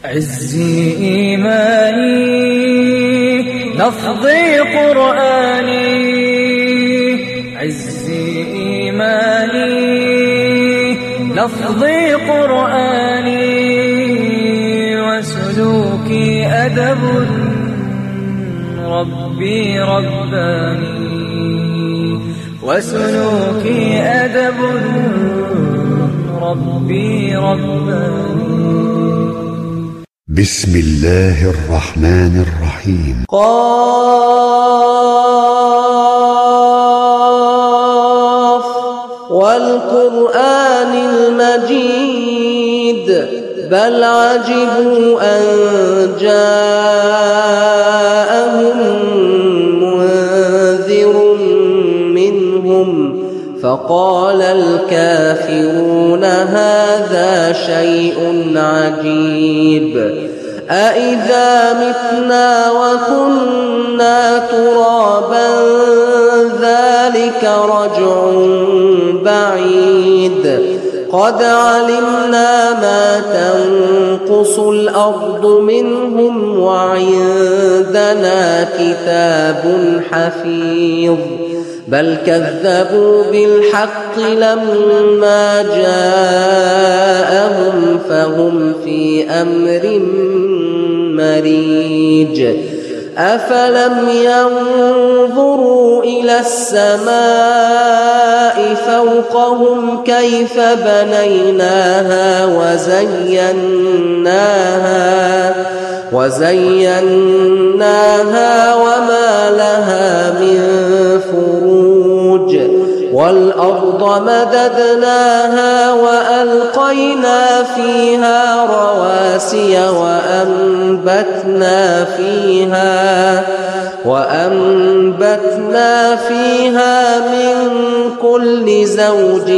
عزي إيماني لفظي قرآني، عزي إيماني لفظي قرآني، وسلوكي أدب ربي رباني، وسلوكي أدب ربي رباني. بسم الله الرحمن الرحيم. قاف والقرآن المجيد بل عجبوا أن جاءهم منذر منهم فقال الكافرون هذا شيء عجيب أإذا متنا وكنا ترابا ذلك رجع بعيد قد علمنا ما تنقص الأرض منهم وعندنا كتاب حفيظ بل كذبوا بالحق لما جاءهم فهم في أمر مريج أفلم ينظروا إلى السماء فوقهم كيف بنيناها وزيناها وما لها من فروج والأرض مددناها وألقينا فيها رواسي وأنبتنا فيها من كل زوج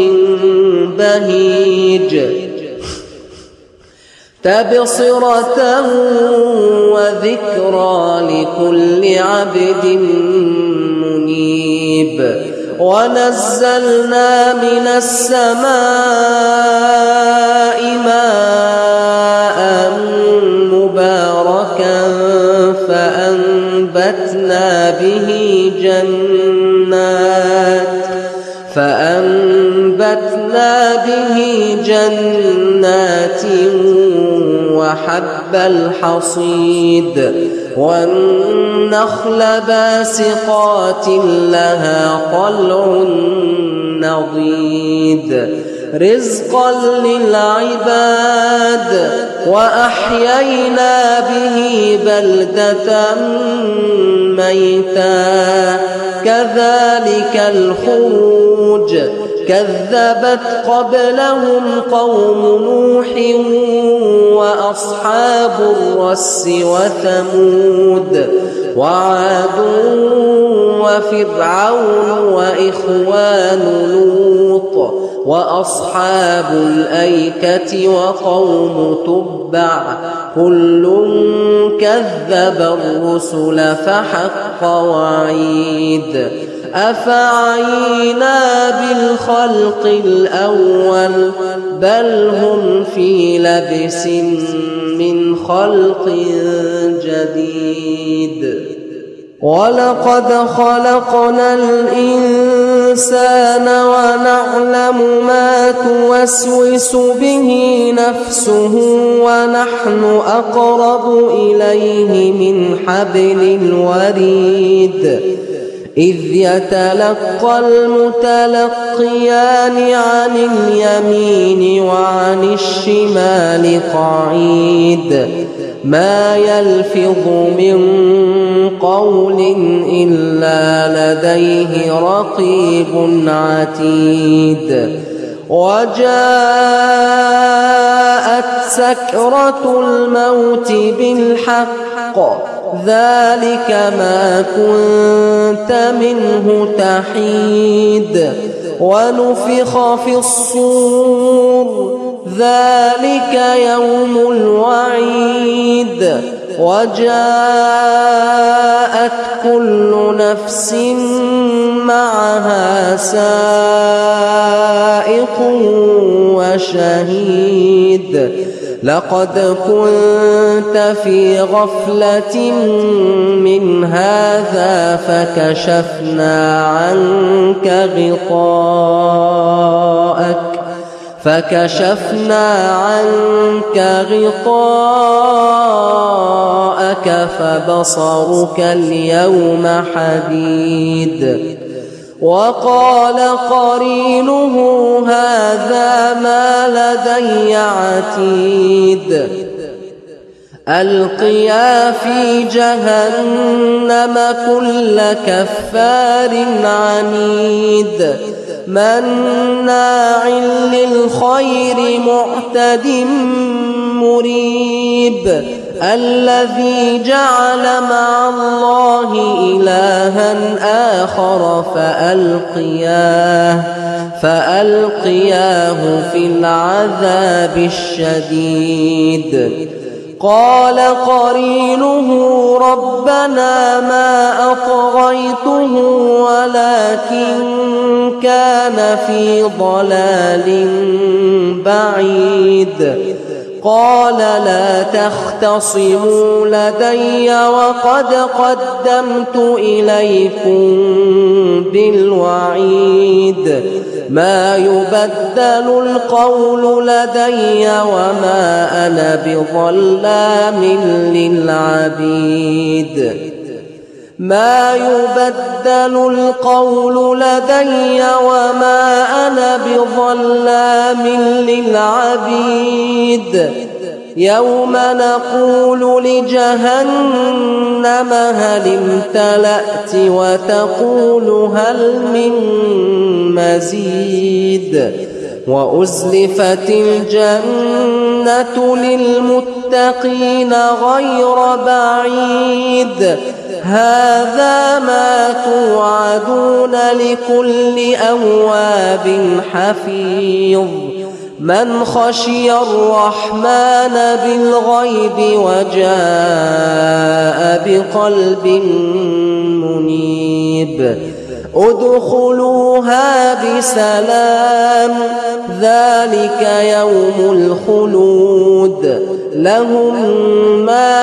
بهيج تبصرة وذكرى لكل عبد منيب ونزلنا من السماء ماء مباركا فأنبتنا به جنات وحب الحصيد والنخل باسقات لها طلع نضيد رزقا للعباد وأحيينا به بلدة ميتا كذلك الخروج كذبت قبلهم قوم نوح وأصحاب الرس وثمود وعاد وفرعون وإخوان لوط وأصحاب الأيكة وقوم تبع كل كذب الرسل فحق وعيد أفعينا بالخلق الأول بل هم في لبس من خلق جديد ولقد خلقنا الإنسان ونعلم ما توسوس به نفسه ونحن أقرب إليه من حبل الوريد إذ يتلقى المتلقيان عن اليمين وعن الشمال قعيد ما يلفظ من قول إلا لديه رقيب عتيد وجاءت سكرة الموت بالحق ذلك ما كنت منه تحيد ونفخ في الصور ذلك يوم الوعيد وجاءت كل نفس معها سائق وشهيد لقد كنت في غفلة من هذا فكشفنا عنك غطاءك فبصرك اليوم حديد. وقال قرينه هذا ما لدي عتيد. ألقيا في جهنم كل كفار عنيد مناع للخير معتد مريب الذي جعل مع الله إلها آخر فألقياه في العذاب الشديد. قال قرينه ربنا ما أطغيته ولكن كان في ضلال بعيد. قال لا تختصموا لدي وقد قدمت إليكم بالوعيد. ما يبدل القول لدي وما أنا بظلام للعبيد. ما يبدل القول لدي وما أنا بظلام للعبيد. يوم نقول لجهنم هل امتلأت وتقول هل من مزيد. وأزلفت الجنة للمتقين غير بعيد. هذا ما توعدون لكل أواب حفيظ. من خشي الرحمن بالغيب وجاء بقلب منيب. ادخلوها بسلام ذلك يوم الخلود. لهم ما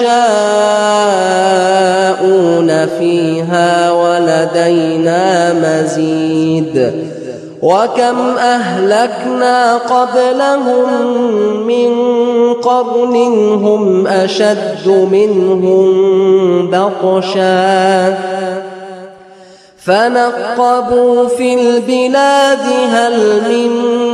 يشاءون فيها ولدينا مزيد. وكم أهلكنا قبلهم من قرن هم أشد منهم بطشا فنقبوا في البلاد هل من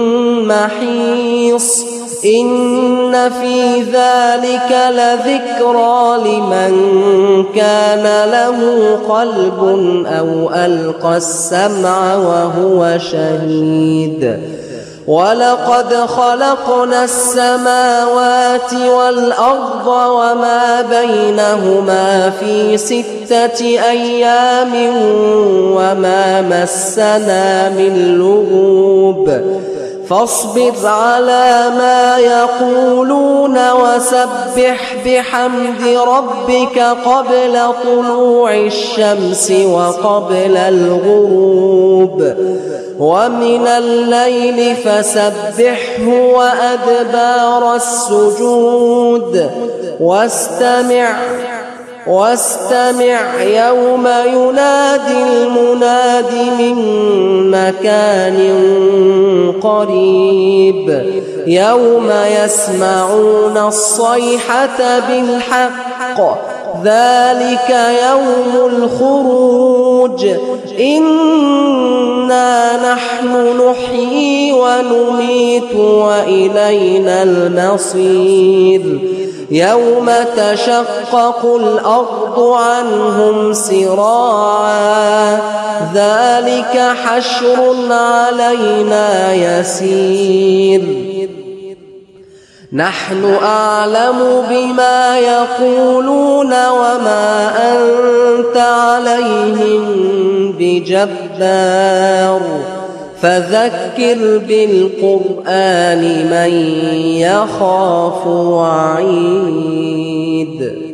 محيص. إن في ذلك لذكرى لمن كان له قلب أو ألقى السمع وهو شهيد. ولقد خلقنا السماوات والأرض وما بينهما في 6 أيام وما مسنا من لغوب. فاصبر على ما يقولون وسبح بحمد ربك قبل طلوع الشمس وقبل الغروب. ومن الليل فسبحه وأدبار السجود. واستمع يوم ينادي المناد من مكان قريب. يوم يسمعون الصيحة بالحق ذلك يوم الخروج. إنا نحن نحيي ونميت وإلينا المصير. يوم تشقق الأرض عنهم سراعا ذلك حشر علينا يسير. نحن أعلم بما يقولون وما أنت عليهم بجبار. فذكر بالقرآن من يخاف وعيد.